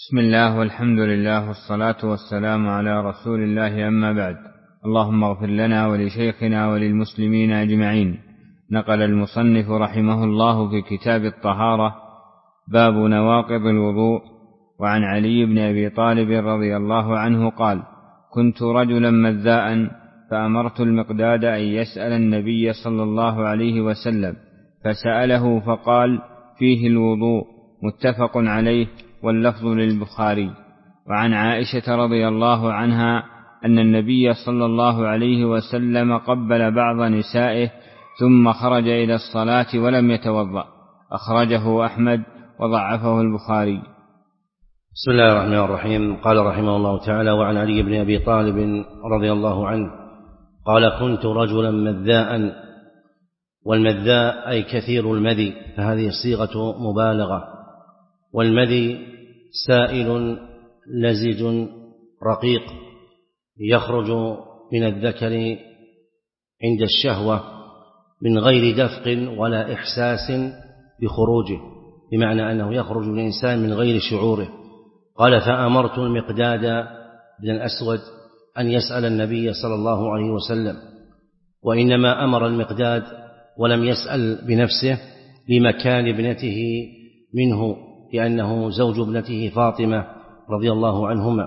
بسم الله والحمد لله والصلاة والسلام على رسول الله، أما بعد. اللهم اغفر لنا ولشيخنا وللمسلمين أجمعين. نقل المصنف رحمه الله في كتاب الطهارة باب نواقض الوضوء. وعن علي بن أبي طالب رضي الله عنه قال: كنت رجلا مذاء فأمرت المقداد أن يسأل النبي صلى الله عليه وسلم، فسأله فقال: فيه الوضوء. متفق عليه، واللفظ للبخاري. وعن عائشة رضي الله عنها أن النبي صلى الله عليه وسلم قبل بعض نسائه ثم خرج إلى الصلاة ولم يتوضأ. أخرجه أحمد وضعفه البخاري. بسم الله الرحمن الرحيم. قال رحمه الله تعالى: وعن علي بن أبي طالب رضي الله عنه قال: كنت رجلا مذاء، والمذاء أي كثير المذي، فهذه صيغة مبالغة. والمذي سائل لزج رقيق يخرج من الذكر عند الشهوة من غير دفق ولا إحساس بخروجه، بمعنى أنه يخرج من الإنسان من غير شعوره. قال: فأمرت المقداد بن الأسود أن يسأل النبي صلى الله عليه وسلم. وإنما أمر المقداد ولم يسأل بنفسه لمكان ابنته منه، لأنه زوج ابنته فاطمة رضي الله عنهما.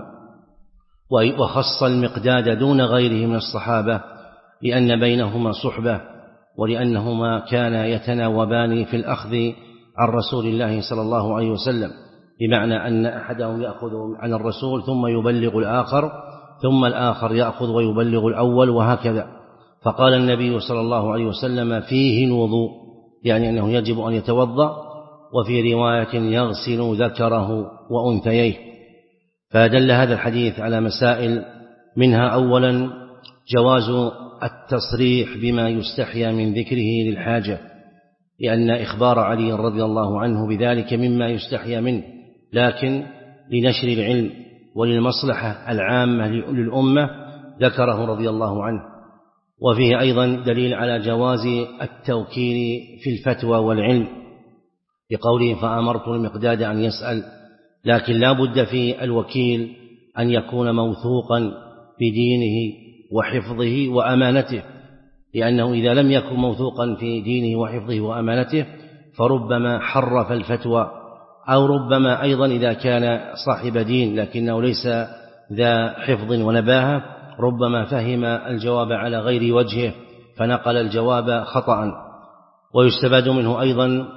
وخص المقداد دون غيره من الصحابة لأن بينهما صحبة، ولأنهما كانا يتناوبان في الأخذ عن رسول الله صلى الله عليه وسلم، بمعنى أن أحدهم يأخذ عن الرسول ثم يبلغ الآخر، ثم الآخر يأخذ ويبلغ الأول، وهكذا. فقال النبي صلى الله عليه وسلم: فيه الوضوء، يعني أنه يجب أن يتوضأ. وفي رواية: يغسل ذكره وأنثيه. فدل هذا الحديث على مسائل، منها أولا جواز التصريح بما يستحيا من ذكره للحاجة، لأن إخبار علي رضي الله عنه بذلك مما يستحيا منه، لكن لنشر العلم وللمصلحة العامة للأمة ذكره رضي الله عنه. وفيه أيضا دليل على جواز التوكيل في الفتوى والعلم، بقوله: فأمرت المقداد أن يسأل. لكن لا بد في الوكيل أن يكون موثوقا بدينه وحفظه وأمانته، لأنه إذا لم يكن موثوقا في دينه وحفظه وأمانته فربما حرف الفتوى، أو ربما أيضا إذا كان صاحب دين لكنه ليس ذا حفظ ونباهة ربما فهم الجواب على غير وجهه فنقل الجواب خطأ. ويستفاد منه أيضا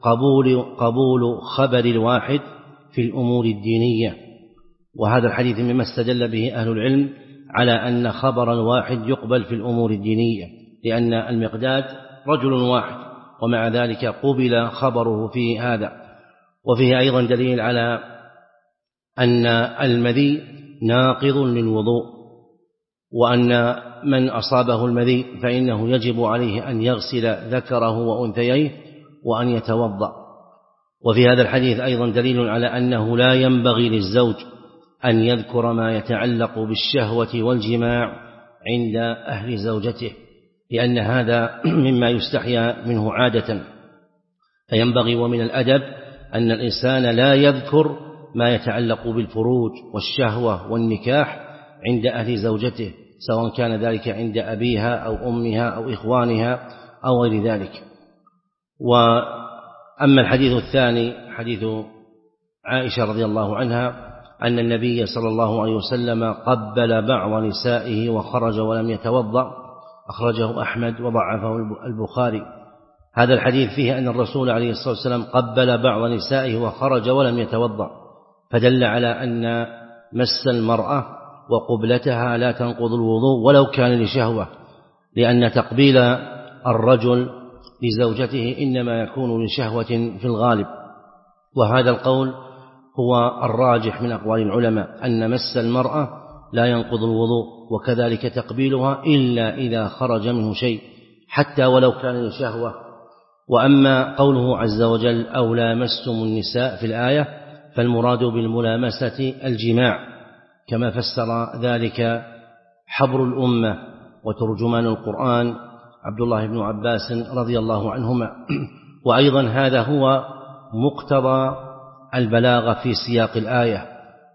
قبول خبر الواحد في الأمور الدينية، وهذا الحديث مما استدل به أهل العلم على أن خبر الواحد يقبل في الأمور الدينية، لأن المقداد رجل واحد ومع ذلك قبل خبره في هذا. وفيه أيضا دليل على أن المذي ناقض للوضوء، وأن من أصابه المذي فإنه يجب عليه أن يغسل ذكره وأنثيه وأن يتوضأ. وفي هذا الحديث أيضا دليل على أنه لا ينبغي للزوج أن يذكر ما يتعلق بالشهوة والجماع عند أهل زوجته، لأن هذا مما يستحيا منه عادة. فينبغي ومن الأدب أن الإنسان لا يذكر ما يتعلق بالفروج والشهوة والنكاح عند أهل زوجته، سواء كان ذلك عند أبيها أو أمها أو إخوانها أو غير ذلك. وأما الحديث الثاني حديث عائشة رضي الله عنها أن النبي صلى الله عليه وسلم قبل بعض نسائه وخرج ولم يتوضأ، أخرجه أحمد وضعفه البخاري. هذا الحديث فيه أن الرسول عليه الصلاة والسلام قبل بعض نسائه وخرج ولم يتوضأ، فدل على أن مس المرأة وقبلتها لا تنقض الوضوء ولو كان لشهوة، لأن تقبيل الرجل لزوجته إنما يكون لشهوة في الغالب. وهذا القول هو الراجح من أقوال العلماء، أن مس المرأة لا ينقض الوضوء، وكذلك تقبيلها إلا إذا خرج منه شيء حتى ولو كان لشهوة. وأما قوله عز وجل: أو لامستم النساء في الآية، فالمراد بالملامسة الجماع، كما فسر ذلك حبر الأمة وترجمان القرآن عبد الله بن عباس رضي الله عنهما. وأيضا هذا هو مقتضى البلاغة في سياق الآية،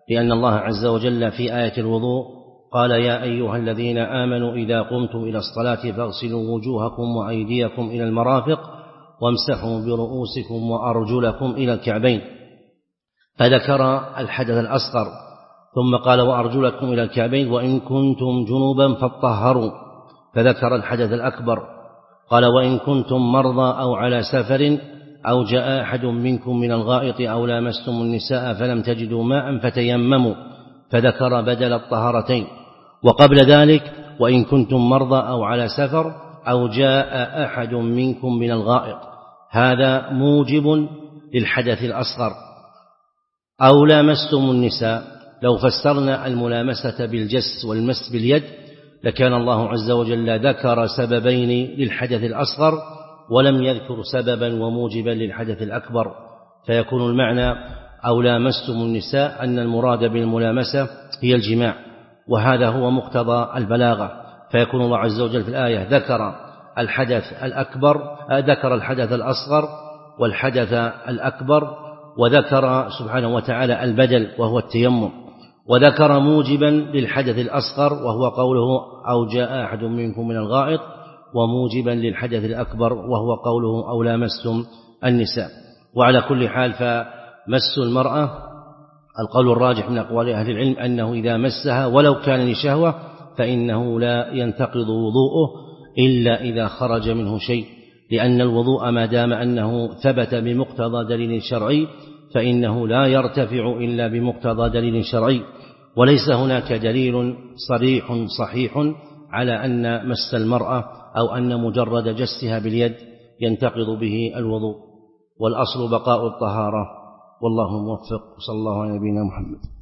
لأن الله عز وجل في آية الوضوء قال يا أيها الذين آمنوا إذا قمتم إلى الصلاة فاغسلوا وجوهكم وأيديكم إلى المرافق وامسحوا برؤوسكم وأرجلكم إلى الكعبين، فذكر الحدث الأصغر ثم قال وأرجلكم إلى الكعبين وإن كنتم جنوبا فاطهروا، فذكر الحدث الأكبر قال وإن كنتم مرضى أو على سفر أو جاء أحد منكم من الغائط أو لامستم النساء فلم تجدوا ماء فتيمموا، فذكر بدل الطهارتين. وقبل ذلك وإن كنتم مرضى أو على سفر أو جاء أحد منكم من الغائط، هذا موجب للحدث الأصغر. أو لامستم النساء، لو فسرنا الملامسة بالجس والمس باليد لكان الله عز وجل ذكر سببين للحدث الأصغر ولم يذكر سببا وموجبا للحدث الأكبر، فيكون المعنى أو لامستم النساء أن المراد بالملامسة هي الجماع، وهذا هو مقتضى البلاغة، فيكون الله عز وجل في الآية ذكر الحدث الأكبر، ذكر الحدث الأصغر والحدث الأكبر، وذكر سبحانه وتعالى البدل وهو التيمم، وذكر موجبا للحدث الأصغر وهو قوله أو جاء أحد منكم من الغائط، وموجبا للحدث الأكبر وهو قوله أو لامستم النساء. وعلى كل حال فمس المرأة القول الراجح من أقوال أهل العلم أنه إذا مسها ولو كان لشهوة فإنه لا ينتقض وضوءه إلا إذا خرج منه شيء، لأن الوضوء ما دام أنه ثبت بمقتضى دليل شرعي فإنه لا يرتفع إلا بمقتضى دليل شرعي، وليس هناك دليل صريح صحيح على أن مس المرأة أو أن مجرد جسها باليد ينتقض به الوضوء، والأصل بقاء الطهارة، والله موفق. صلى الله على نبينا محمد.